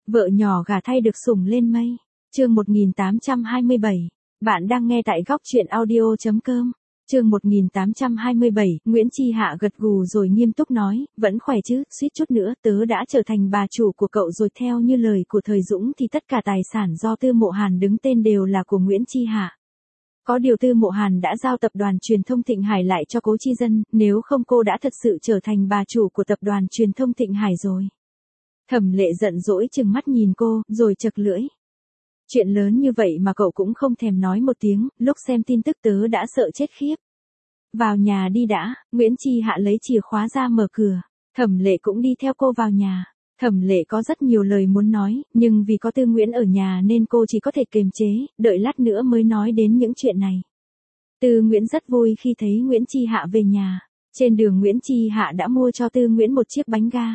Vợ nhỏ gả thay được sủng lên mây. Chương 1827. Bạn đang nghe tại góc truyện audio.com. Chương 1827, Nguyễn Chi Hạ gật gù rồi nghiêm túc nói, vẫn khỏe chứ, suýt chút nữa tớ đã trở thành bà chủ của cậu rồi. Theo như lời của Thời Dũng thì tất cả tài sản do Tư Mộ Hàn đứng tên đều là của Nguyễn Chi Hạ. Có điều Tư Mộ Hàn đã giao tập đoàn truyền thông Thịnh Hải lại cho Cố Chi Dân, nếu không cô đã thật sự trở thành bà chủ của tập đoàn truyền thông Thịnh Hải rồi. Thẩm Lệ giận dỗi chừng mắt nhìn cô, rồi chật lưỡi. Chuyện lớn như vậy mà cậu cũng không thèm nói một tiếng, lúc xem tin tức tớ đã sợ chết khiếp. Vào nhà đi đã. Nguyễn Chi Hạ lấy chìa khóa ra mở cửa. Thẩm Lệ cũng đi theo cô vào nhà. Thẩm Lệ có rất nhiều lời muốn nói, nhưng vì có Tư Nguyễn ở nhà nên cô chỉ có thể kiềm chế, đợi lát nữa mới nói đến những chuyện này. Tư Nguyễn rất vui khi thấy Nguyễn Chi Hạ về nhà. Trên đường Nguyễn Chi Hạ đã mua cho Tư Nguyễn một chiếc bánh ga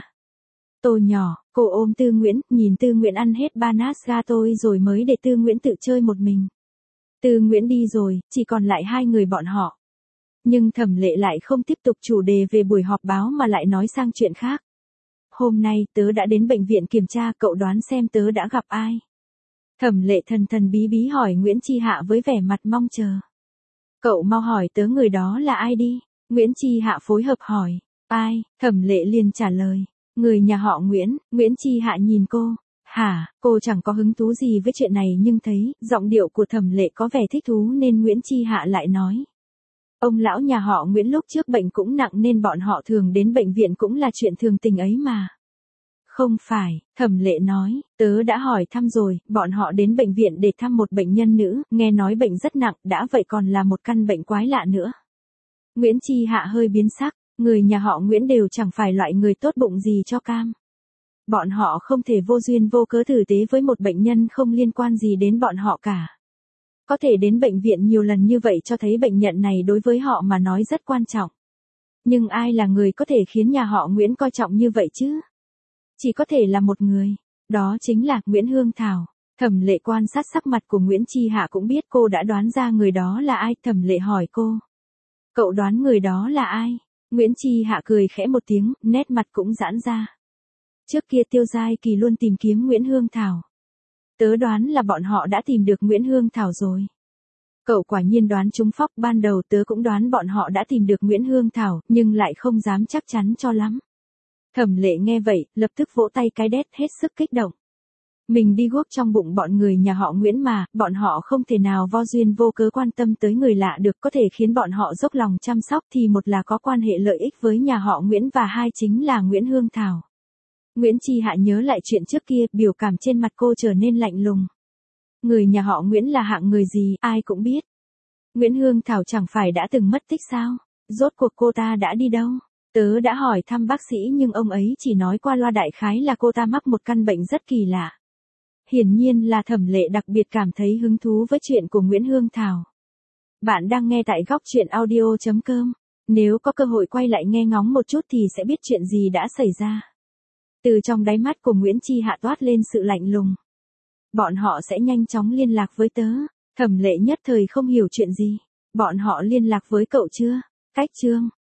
tô nhỏ, cô ôm Tư Nguyễn, nhìn Tư Nguyễn ăn hết 3 nát gato rồi mới để Tư Nguyễn tự chơi một mình. Tư Nguyễn đi rồi, chỉ còn lại hai người bọn họ. Nhưng Thẩm Lệ lại không tiếp tục chủ đề về buổi họp báo mà lại nói sang chuyện khác. Hôm nay tớ đã đến bệnh viện kiểm tra, cậu đoán xem tớ đã gặp ai? Thẩm Lệ thần thần bí bí hỏi Nguyễn Chi Hạ với vẻ mặt mong chờ. Cậu mau hỏi tớ người đó là ai đi. Nguyễn Chi Hạ phối hợp hỏi. Ai? Thẩm Lệ liền trả lời. Người nhà họ Nguyễn. Nguyễn Chi Hạ nhìn cô. Hả? Cô chẳng có hứng thú gì với chuyện này nhưng thấy giọng điệu của Thẩm Lệ có vẻ thích thú nên Nguyễn Chi Hạ lại nói. Ông lão nhà họ Nguyễn lúc trước bệnh cũng nặng nên bọn họ thường đến bệnh viện cũng là chuyện thường tình ấy mà. Không phải, Thẩm Lệ nói, tớ đã hỏi thăm rồi, bọn họ đến bệnh viện để thăm một bệnh nhân nữ, nghe nói bệnh rất nặng, đã vậy còn là một căn bệnh quái lạ nữa. Nguyễn Chi Hạ hơi biến sắc, người nhà họ Nguyễn đều chẳng phải loại người tốt bụng gì cho cam. Bọn họ không thể vô duyên vô cớ tử tế với một bệnh nhân không liên quan gì đến bọn họ cả. Có thể đến bệnh viện nhiều lần như vậy cho thấy bệnh nhân này đối với họ mà nói rất quan trọng. Nhưng ai là người có thể khiến nhà họ Nguyễn coi trọng như vậy chứ? Chỉ có thể là một người. Đó chính là Nguyễn Hương Thảo. Thẩm Lệ quan sát sắc mặt của Nguyễn Chi Hạ cũng biết cô đã đoán ra người đó là ai. Thẩm Lệ hỏi cô. Cậu đoán người đó là ai? Nguyễn Chi Hạ cười khẽ một tiếng, nét mặt cũng giãn ra. Trước kia Tiêu Giai Kỳ luôn tìm kiếm Nguyễn Hương Thảo. Tớ đoán là bọn họ đã tìm được Nguyễn Hương Thảo rồi. Cậu quả nhiên đoán trúng phóc, ban đầu tớ cũng đoán bọn họ đã tìm được Nguyễn Hương Thảo, nhưng lại không dám chắc chắn cho lắm. Thẩm Lệ nghe vậy, lập tức vỗ tay cái đét hết sức kích động. Mình đi guốc trong bụng bọn người nhà họ Nguyễn mà, bọn họ không thể nào vô duyên vô cớ quan tâm tới người lạ được, có thể khiến bọn họ dốc lòng chăm sóc thì một là có quan hệ lợi ích với nhà họ Nguyễn và hai chính là Nguyễn Hương Thảo. Nguyễn Chi Hạ nhớ lại chuyện trước kia, biểu cảm trên mặt cô trở nên lạnh lùng. Người nhà họ Nguyễn là hạng người gì, ai cũng biết. Nguyễn Hương Thảo chẳng phải đã từng mất tích sao? Rốt cuộc cô ta đã đi đâu? Tớ đã hỏi thăm bác sĩ nhưng ông ấy chỉ nói qua loa đại khái là cô ta mắc một căn bệnh rất kỳ lạ. Hiển nhiên là Thẩm Lệ đặc biệt cảm thấy hứng thú với chuyện của Nguyễn Hương Thảo. Bạn đang nghe tại góc truyện audio.com. Nếu có cơ hội quay lại nghe ngóng một chút thì sẽ biết chuyện gì đã xảy ra. Từ trong đáy mắt của Nguyễn Chi Hạ toát lên sự lạnh lùng. Bọn họ sẽ nhanh chóng liên lạc với tớ. Thẩm Lệ nhất thời không hiểu chuyện gì. Bọn họ liên lạc với cậu chưa? Cách chương.